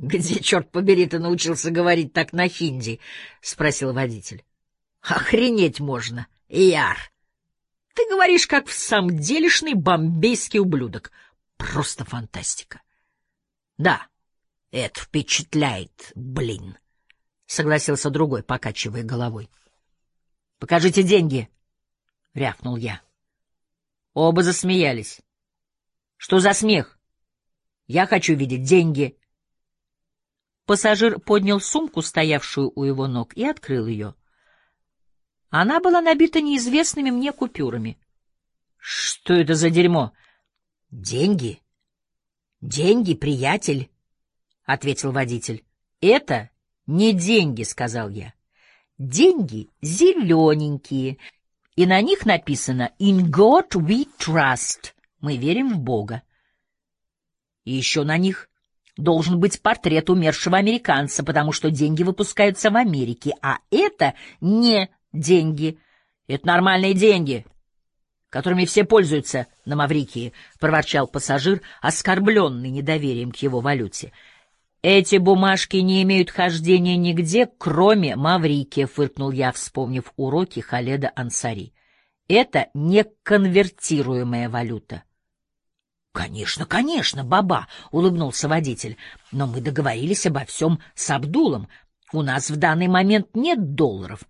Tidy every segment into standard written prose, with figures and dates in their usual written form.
Где, черт побери, ты научился говорить так на хинди? — спросил водитель. — Охренеть можно, Яр. Ты говоришь, как в самом делешный бомбейский ублюдок. Просто фантастика. — Да, это впечатляет, блин, — согласился другой, покачивая головой. — Покажите деньги, — рявкнул я. Оба засмеялись. — Что за смех? Я хочу видеть деньги. Пассажир поднял сумку, стоявшую у его ног, и открыл ее. Она была набита неизвестными мне купюрами. — Что это за дерьмо? — Деньги. — Деньги, приятель, — ответил водитель. — Это не деньги, — сказал я. — Деньги зелененькие, и на них написано «In God we trust». Мы верим в Бога. И еще на них должен быть портрет умершего американца, потому что деньги выпускаются в Америке, а это не деньги. Это нормальные деньги, которыми все пользуются на Маврикии, — проворчал пассажир, оскорбленный недоверием к его валюте. — Эти бумажки не имеют хождения нигде, кроме Маврикия, — фыркнул я, вспомнив уроки Халеда Ансари. — Это неконвертируемая валюта. — Конечно, конечно, баба, — улыбнулся водитель, — но мы договорились обо всем с Абдулом. У нас в данный момент нет долларов.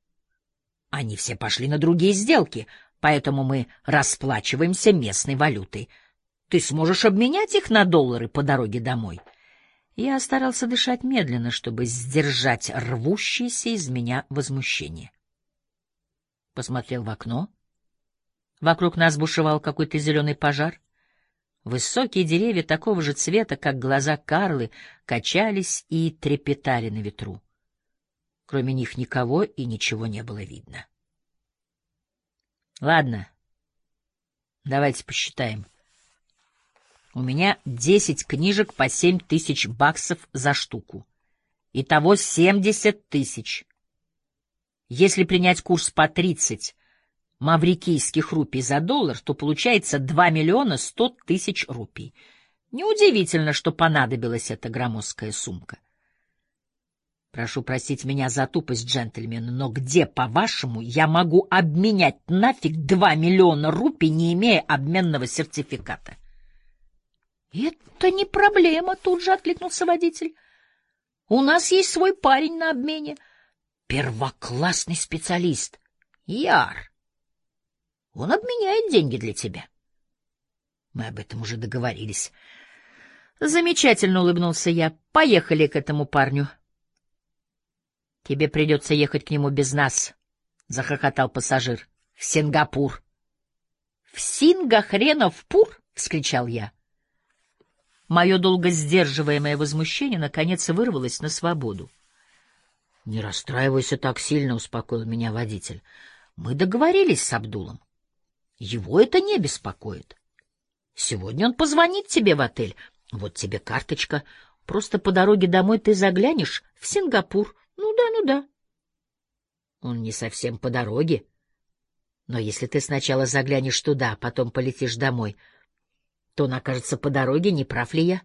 Они все пошли на другие сделки, поэтому мы расплачиваемся местной валютой. Ты сможешь обменять их на доллары по дороге домой? Я старался дышать медленно, чтобы сдержать рвущееся из меня возмущение. Посмотрел в окно. Вокруг нас бушевал какой-то зеленый пожар. Высокие деревья такого же цвета, как глаза Карлы, качались и трепетали на ветру. Кроме них никого и ничего не было видно. Ладно, давайте посчитаем. У меня 10 книжек по 7 тысяч баксов за штуку. Итого 70 тысяч. Если принять курс по 30 маврикийских рупий за доллар, то получается 2 миллиона 100 тысяч рупий. Неудивительно, что понадобилась эта громоздкая сумка. Прошу простить меня за тупость, джентльмены, но где, по-вашему, я могу обменять нафиг 2 миллиона рупий, не имея обменного сертификата? — Это не проблема, — тут же откликнулся водитель. — У нас есть свой парень на обмене. Первоклассный специалист. Яр. Он обменяет деньги для тебя. Мы об этом уже договорились. Замечательно, — улыбнулся я. Поехали к этому парню. Тебе придется ехать к нему без нас, — захохотал пассажир. В Сингапур. В Синга-хренов-пур? — вскричал я. Мое долго сдерживаемое возмущение наконец вырвалось на свободу. — Не расстраивайся так сильно, — успокоил меня водитель. — Мы договорились с Абдулом. Его это не беспокоит. Сегодня он позвонит тебе в отель. Вот тебе карточка. Просто по дороге домой ты заглянешь в Сингапур. Ну да, ну да. Он не совсем по дороге. Но если ты сначала заглянешь туда, а потом полетишь домой, то он окажется по дороге, не прав ли я?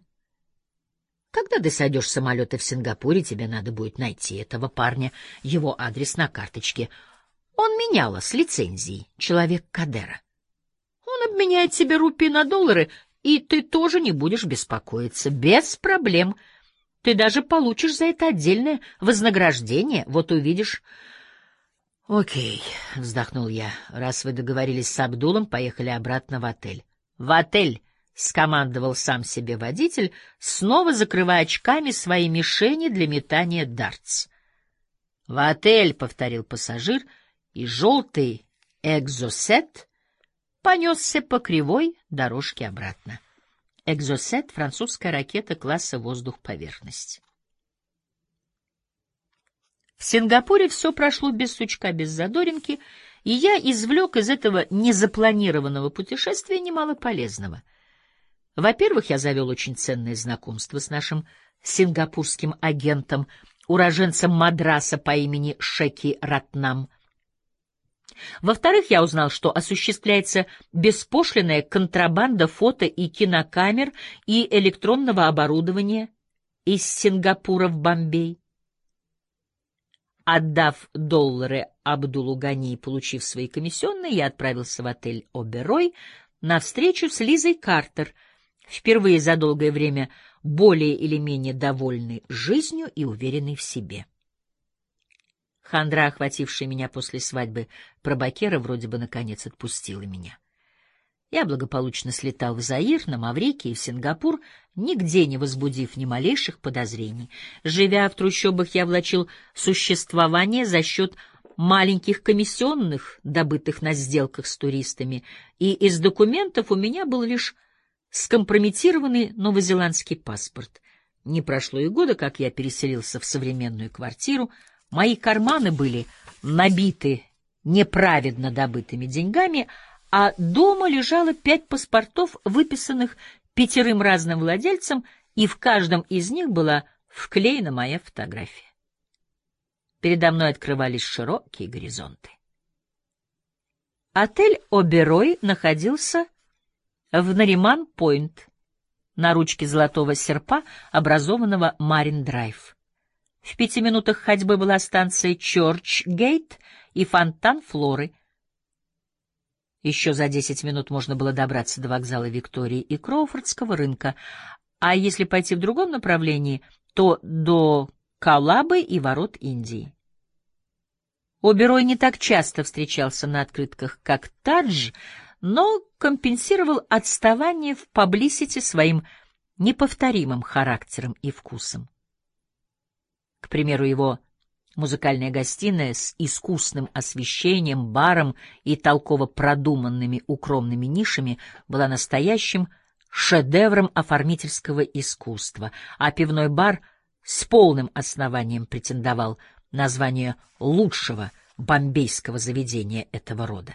Когда ты сойдешь с самолета в Сингапуре, тебе надо будет найти этого парня, его адрес на карточке. Он меняла с лицензией, человек Кадера. Он обменяет тебе рупии на доллары, и ты тоже не будешь беспокоиться. Без проблем. Ты даже получишь за это отдельное вознаграждение. Вот увидишь. — Окей, — вздохнул я. — Раз вы договорились с Абдулом, поехали обратно в отель. — В отель! — скомандовал сам себе водитель, снова закрывая очками свои мишени для метания дартс. — В отель! — повторил пассажир, и желтый экзосет понесся по кривой дорожке обратно. Экзосет — французская ракета класса воздух-поверхность. В Сингапуре все прошло без сучка, без задоринки, и я извлек из этого незапланированного путешествия немало полезного. Во-первых, я завел очень ценное знакомство с нашим сингапурским агентом, уроженцем Мадраса по имени Шеки Ратнам. Во-вторых, я узнал, что осуществляется беспошлинная контрабанда фото- и кинокамер и электронного оборудования из Сингапура в Бомбей. Отдав $1 Абдулу Гани и получив свои комиссионные, я отправился в отель «Оберой» на встречу с Лизой Картер, впервые за долгое время более или менее довольной жизнью и уверенной в себе. Хандра, охватившая меня после свадьбы Прабакера, вроде бы наконец отпустила меня. Я благополучно слетал в Заир, на Маврикий и в Сингапур, нигде не возбудив ни малейших подозрений. Живя в трущобах, я влачил существование за счет маленьких комиссионных, добытых на сделках с туристами, и из документов у меня был лишь скомпрометированный новозеландский паспорт. Не прошло и года, как я переселился в современную квартиру, мои карманы были набиты неправедно добытыми деньгами, а дома лежало 5 паспортов, выписанных 5 разным владельцам, и в каждом из них была вклеена моя фотография. Передо мной открывались широкие горизонты. Отель «Оберой» находился в Нариман-Пойнт, на ручке Золотого Серпа, образованного Марин-Драйв. В 5 минутах ходьбы была станция Чёрч-Гейт и фонтан Флоры. Еще за 10 минут можно было добраться до вокзала Виктории и Кроуфордского рынка, а если пойти в другом направлении, то до Колабы и ворот Индии. Оберой не так часто встречался на открытках, как Тадж, но компенсировал отставание в паблисити своим неповторимым характером и вкусом. К примеру, его музыкальная гостиная с искусным освещением, баром и толково продуманными укромными нишами была настоящим шедевром оформительского искусства, а пивной бар с полным основанием претендовал на звание лучшего бомбейского заведения этого рода.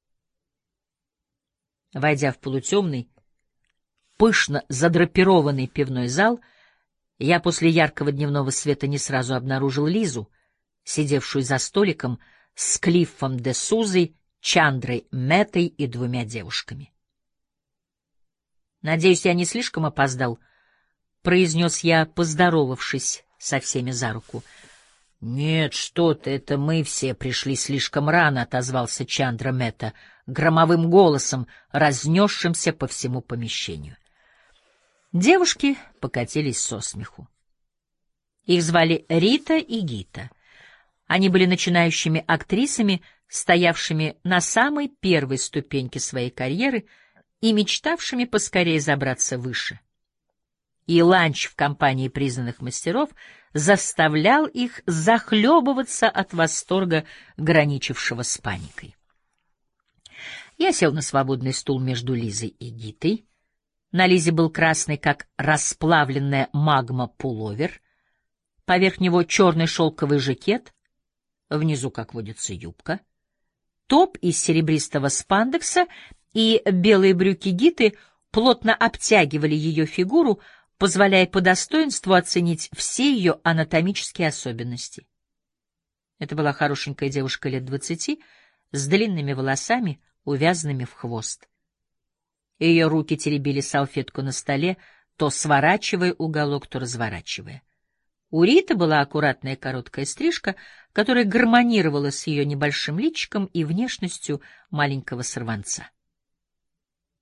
Войдя в полутемный, пышно задрапированный пивной зал, я после яркого дневного света не сразу обнаружил Лизу, сидевшую за столиком с Клиффом де Сузой, Чандрой Меттой и 2 девушками. «Надеюсь, я не слишком опоздал», — произнес я, поздоровавшись со всеми за руку. «Нет, что ты, это мы все пришли слишком рано», — отозвался Чандра Метта громовым голосом, разнесшимся по всему помещению. Девушки покатились со смеху. Их звали Рита и Гита. Они были начинающими актрисами, стоявшими на самой первой ступеньке своей карьеры и мечтавшими поскорее забраться выше. И ланч в компании признанных мастеров заставлял их захлебываться от восторга, граничившего с паникой. Я сел на свободный стул между Лизой и Гитой. На Лизе был красный, как расплавленная магма, пуловер, поверх него черный шелковый жакет, внизу, как водится, юбка, топ из серебристого спандекса и белые брюки Гиты плотно обтягивали ее фигуру, позволяя по достоинству оценить все ее анатомические особенности. Это была хорошенькая девушка лет 20, с длинными волосами, увязанными в хвост. Ее руки теребили салфетку на столе, то сворачивая уголок, то разворачивая. У Риты была аккуратная короткая стрижка, которая гармонировала с ее небольшим личиком и внешностью маленького сорванца.